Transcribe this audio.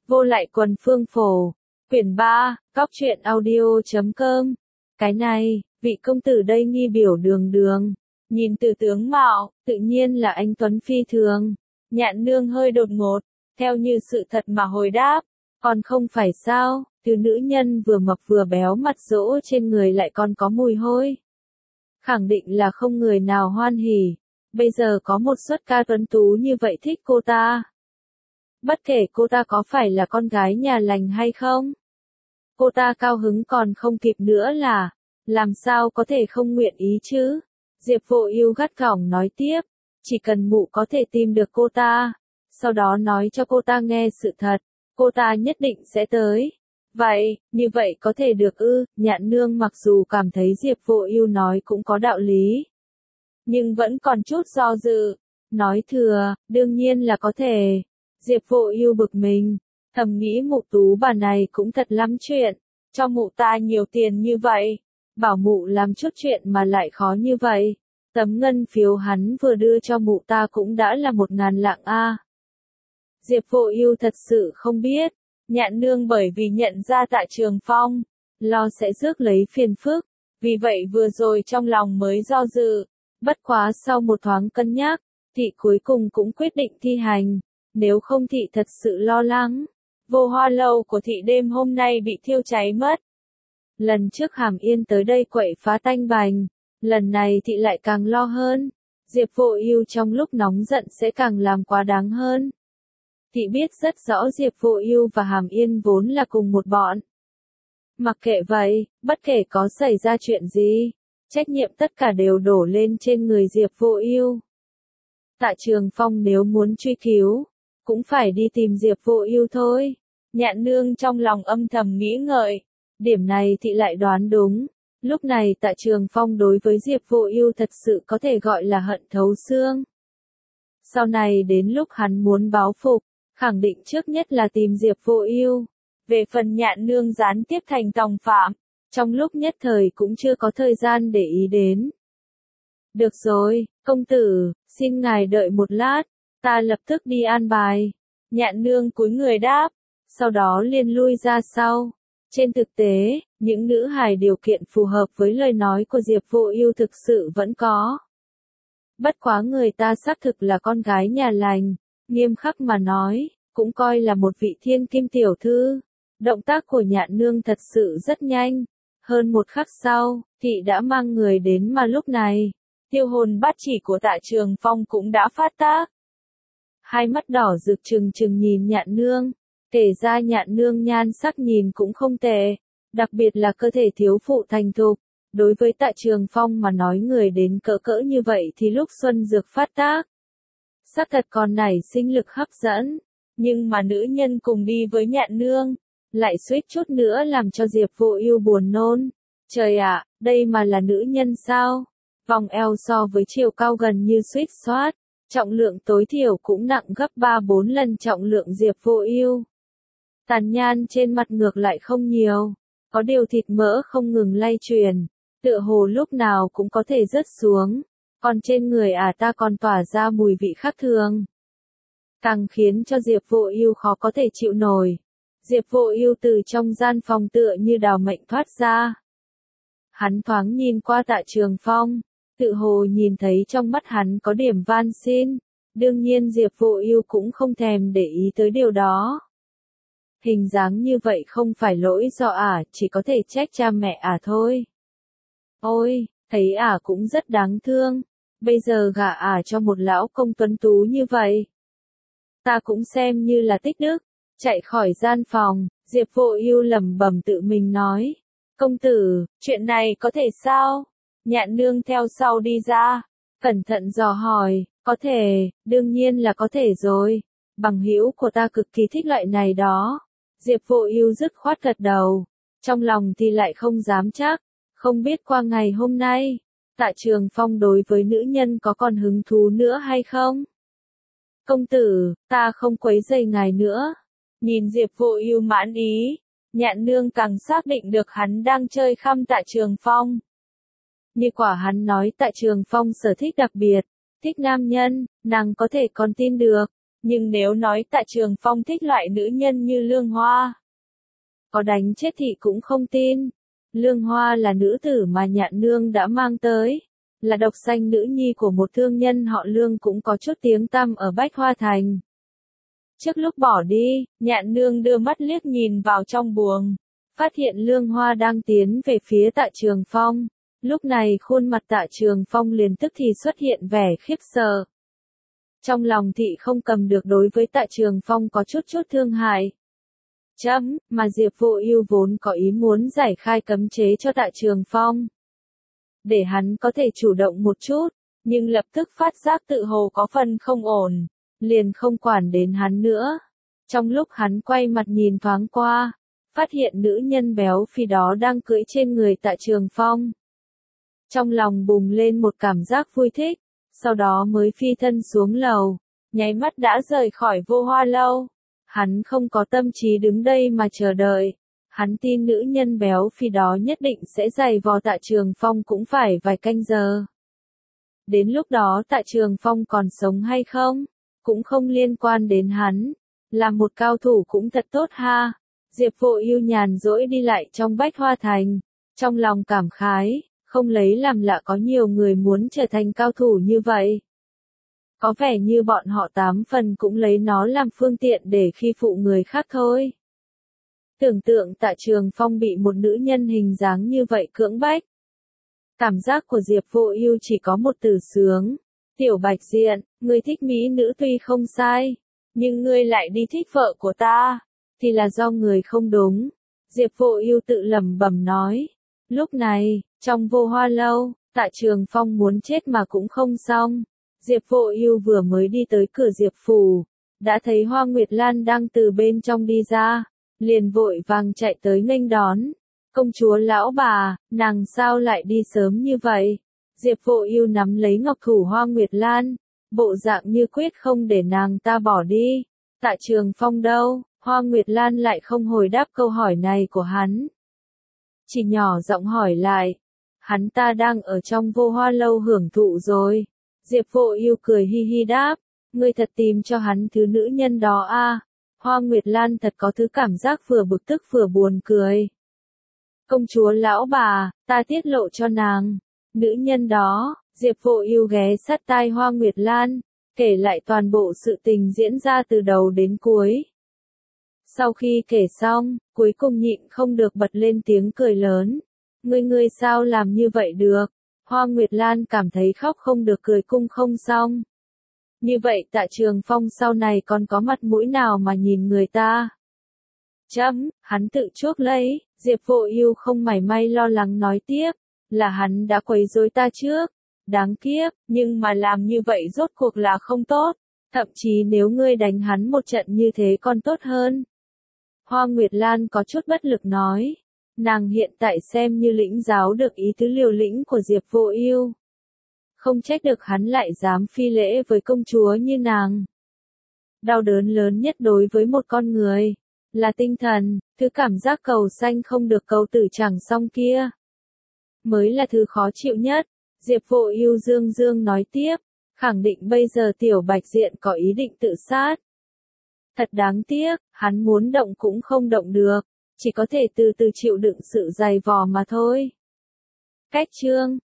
Vô lại quần phương phổ. Quyển 3, Góc truyện audio.com. Cái này, vị công tử đây nghi biểu đường đường. Nhìn từ tướng mạo, tự nhiên là anh tuấn phi thường. Nhạn nương hơi đột ngột, theo như sự thật mà hồi đáp. Còn không phải sao, từ nữ nhân vừa mập vừa béo mặt dỗ trên người lại còn có mùi hôi. Khẳng định là không người nào hoan hỉ. Bây giờ có một xuất ca tuấn tú như vậy thích cô ta. Bất kể cô ta có phải là con gái nhà lành hay không. Cô ta cao hứng còn không kịp nữa là, làm sao có thể không nguyện ý chứ? Diệp Vô Ưu gắt gỏng nói tiếp, chỉ cần mụ có thể tìm được cô ta, sau đó nói cho cô ta nghe sự thật, cô ta nhất định sẽ tới. Vậy, như vậy có thể được ư? Nhạn nương mặc dù cảm thấy Diệp Vô Ưu nói cũng có đạo lý, nhưng vẫn còn chút do dự, nói thừa, đương nhiên là có thể. Diệp Vô Ưu bực mình, thầm nghĩ mụ tú bà này cũng thật lắm chuyện, cho mụ ta nhiều tiền như vậy, bảo mụ làm chút chuyện mà lại khó như vậy. Tấm ngân phiếu hắn vừa đưa cho mụ ta cũng đã là 1.000 lạng a. Diệp Vô Ưu thật sự không biết, Nhạn nương bởi vì nhận ra Tạ Trường Phong, lo sẽ rước lấy phiền phức, vì vậy vừa rồi trong lòng mới do dự, bất quá sau một thoáng cân nhắc, thị cuối cùng cũng quyết định thi hành, nếu không thị thật sự lo lắng. Vô Hoa lâu của thị đêm hôm nay bị thiêu cháy mất. Lần trước Hàm Yên tới đây quậy phá tanh bành, lần này thị lại càng lo hơn. Diệp Vô Ưu trong lúc nóng giận sẽ càng làm quá đáng hơn. Thị biết rất rõ Diệp Vô Ưu và Hàm Yên vốn là cùng một bọn. Mặc kệ vậy, bất kể có xảy ra chuyện gì, trách nhiệm tất cả đều đổ lên trên người Diệp Vô Ưu. Tạ Trường Phong nếu muốn truy cứu, cũng phải đi tìm Diệp Vô Ưu thôi. Nhạn nương trong lòng âm thầm nghĩ ngợi, điểm này thị lại đoán đúng. Lúc này Tạ Trường Phong đối với Diệp Vô Ưu thật sự có thể gọi là hận thấu xương. Sau này đến lúc hắn muốn báo phục, khẳng định trước nhất là tìm Diệp Vô Ưu. Về phần Nhạn nương gián tiếp thành tòng phạm, trong lúc nhất thời cũng chưa có thời gian để ý đến. Được rồi, công tử, xin ngài đợi một lát, ta lập tức đi an bài. Nhạn nương cúi người đáp, sau đó liền lui ra sau. Trên thực tế, những nữ hài điều kiện phù hợp với lời nói của Diệp Vô Ưu thực sự vẫn có. Bất quá người ta xác thực là con gái nhà lành, nghiêm khắc mà nói, cũng coi là một vị thiên kim tiểu thư. Động tác của Nhạn nương thật sự rất nhanh. Hơn một khắc sau, thị đã mang người đến mà lúc này, tiêu hồn bát chỉ của Tạ Trường Phong cũng đã phát tác. Hai mắt đỏ rực trừng trừng nhìn Nhạn nương, kể ra Nhạn nương nhan sắc nhìn cũng không tệ, đặc biệt là cơ thể thiếu phụ thành thục. Đối với Tạ Trường Phong mà nói người đến cỡ cỡ như vậy thì lúc xuân dược phát tác, xác thật còn nảy sinh lực hấp dẫn, nhưng mà nữ nhân cùng đi với Nhạn nương, lại suýt chút nữa làm cho Diệp Vô Ưu buồn nôn. Trời ạ, đây mà là nữ nhân sao? Vòng eo so với chiều cao gần như suýt soát, trọng lượng tối thiểu cũng nặng gấp 3-4 lần trọng lượng Diệp Vô Ưu. Tàn nhan trên mặt ngược lại không nhiều, có điều thịt mỡ không ngừng lay chuyển, tựa hồ lúc nào cũng có thể rớt xuống, còn trên người ta còn tỏa ra mùi vị khác thường. Càng khiến cho Diệp Vô Ưu khó có thể chịu nổi. Diệp Vô Ưu từ trong gian phòng tựa như đào mệnh thoát ra. Hắn thoáng nhìn qua Tạ Trường Phong, tự hồ nhìn thấy trong mắt hắn có điểm van xin, đương nhiên Diệp Vô Ưu cũng không thèm để ý tới điều đó. Hình dáng như vậy không phải lỗi do chỉ có thể trách cha mẹ thôi. Ôi, thấy cũng rất đáng thương, bây giờ gả cho một lão công tuấn tú như vậy. Ta cũng xem như là tích đức. Chạy khỏi gian phòng, Diệp Vô Ưu lẩm bẩm tự mình nói, công tử, chuyện này có thể sao? Nhạn nương theo sau đi ra, cẩn thận dò hỏi, có thể, đương nhiên là có thể rồi, bằng hữu của ta cực kỳ thích loại này đó. Diệp Vô Ưu dứt khoát gật đầu, trong lòng thì lại không dám chắc, không biết qua ngày hôm nay, Tạ Trường Phong đối với nữ nhân có còn hứng thú nữa hay không? Công tử, ta không quấy rầy ngài nữa. Nhìn Diệp Vô Ưu mãn ý, Nhạn nương càng xác định được hắn đang chơi khăm Tạ Trường Phong. Như quả hắn nói Tạ Trường Phong sở thích đặc biệt, thích nam nhân, nàng có thể còn tin được, Nhưng nếu nói Tạ Trường Phong thích loại nữ nhân như Lương Hoa, có đánh chết thì cũng không tin. Lương Hoa là nữ tử mà Nhạn Nương đã mang tới, là độc sanh nữ nhi của một thương nhân họ Lương cũng có chút tiếng tăm ở Bách Hoa Thành. Trước lúc bỏ đi, Nhạn Nương đưa mắt liếc nhìn vào trong buồng, phát hiện Lương Hoa đang tiến về phía Tạ Trường Phong. Lúc này khuôn mặt Tạ Trường Phong liền tức thì xuất hiện vẻ khiếp sợ. Trong lòng thị không cầm được đối với Tạ Trường Phong có chút thương hại. Mà Diệp Vô Ưu vốn có ý muốn giải khai cấm chế cho Tạ Trường Phong, để hắn có thể chủ động một chút, nhưng lập tức phát giác tự hồ có phần không ổn, liền không quản đến hắn nữa. Trong lúc hắn quay mặt nhìn thoáng qua, phát hiện nữ nhân béo phì đó đang cưỡi trên người Tạ Trường Phong. Trong lòng bùng lên một cảm giác vui thích, sau đó mới phi thân xuống lầu, nháy mắt đã rời khỏi Vô Hoa lâu. Hắn không có tâm trí đứng đây mà chờ đợi. Hắn tin nữ nhân béo phì đó nhất định sẽ giày vò Tạ Trường Phong cũng phải vài canh giờ. Đến lúc đó Tạ Trường Phong còn sống hay không, cũng không liên quan đến hắn. Là một cao thủ cũng thật tốt ha. Diệp Vô Ưu nhàn rỗi đi lại trong Bách Hoa Thành, trong lòng cảm khái, không lấy làm lạ có nhiều người muốn trở thành cao thủ như vậy. Có vẻ như bọn họ 8 phần cũng lấy nó làm phương tiện để khi phụ người khác thôi. Tưởng tượng Tạ Trường Phong bị một nữ nhân hình dáng như vậy cưỡng bách. Cảm giác của Diệp Vô Ưu chỉ có một từ sướng. Tiểu Bạch Diện, ngươi thích mỹ nữ tuy không sai, nhưng ngươi lại đi thích vợ của ta, thì là do người không đúng. Diệp Vô Ưu tự lẩm bẩm nói. Lúc này, trong Vô Hoa lâu, Tạ Trường Phong muốn chết mà cũng không xong. Diệp Vô Ưu vừa mới đi tới cửa Diệp phủ, đã thấy Hoa Nguyệt Lan đang từ bên trong đi ra, liền vội vàng chạy tới nghênh đón. Công chúa lão bà, nàng sao lại đi sớm như vậy? Diệp Vô Ưu nắm lấy ngọc thủ Hoa Nguyệt Lan, bộ dạng như quyết không để nàng ta bỏ đi. Tạ Trường Phong đâu? Hoa Nguyệt Lan lại không hồi đáp câu hỏi này của hắn. Chỉ nhỏ giọng hỏi lại. Hắn ta đang ở trong Vô Hoa lâu hưởng thụ rồi. Diệp Vô Ưu cười hi hi đáp, ngươi thật tìm cho hắn thứ nữ nhân đó a. Hoa Nguyệt Lan thật có thứ cảm giác vừa bực tức vừa buồn cười. Công chúa lão bà, ta tiết lộ cho nàng. Nữ nhân đó, Diệp Vô Ưu ghé sát tai Hoa Nguyệt Lan, kể lại toàn bộ sự tình diễn ra từ đầu đến cuối. Sau khi kể xong, cuối cùng nhịn không được bật lên tiếng cười lớn. Ngươi sao làm như vậy được? Hoa Nguyệt Lan cảm thấy khóc không được cười cung không xong. Như vậy Tạ Trường Phong sau này còn có mặt mũi nào mà nhìn người ta? Hắn tự chuốc lấy, Diệp Vô Ưu không mảy may lo lắng nói tiếp, là hắn đã quấy rối ta trước. Đáng kiếp, nhưng mà làm như vậy rốt cuộc là không tốt, thậm chí nếu ngươi đánh hắn một trận như thế còn tốt hơn. Hoa Nguyệt Lan có chút bất lực nói. Nàng hiện tại xem như lĩnh giáo được ý tứ liều lĩnh của Diệp Vô Ưu. Không trách được hắn lại dám phi lễ với công chúa như nàng. Đau đớn lớn nhất đối với một con người là tinh thần, thứ cảm giác cầu sanh không được cầu tử chẳng xong kia mới là thứ khó chịu nhất. Diệp Vô Ưu dương nói tiếp, khẳng định bây giờ Tiểu Bạch Diện có ý định tự sát. Thật đáng tiếc, hắn muốn động cũng không động được, chỉ có thể từ từ chịu đựng sự dày vò mà thôi. Cách chương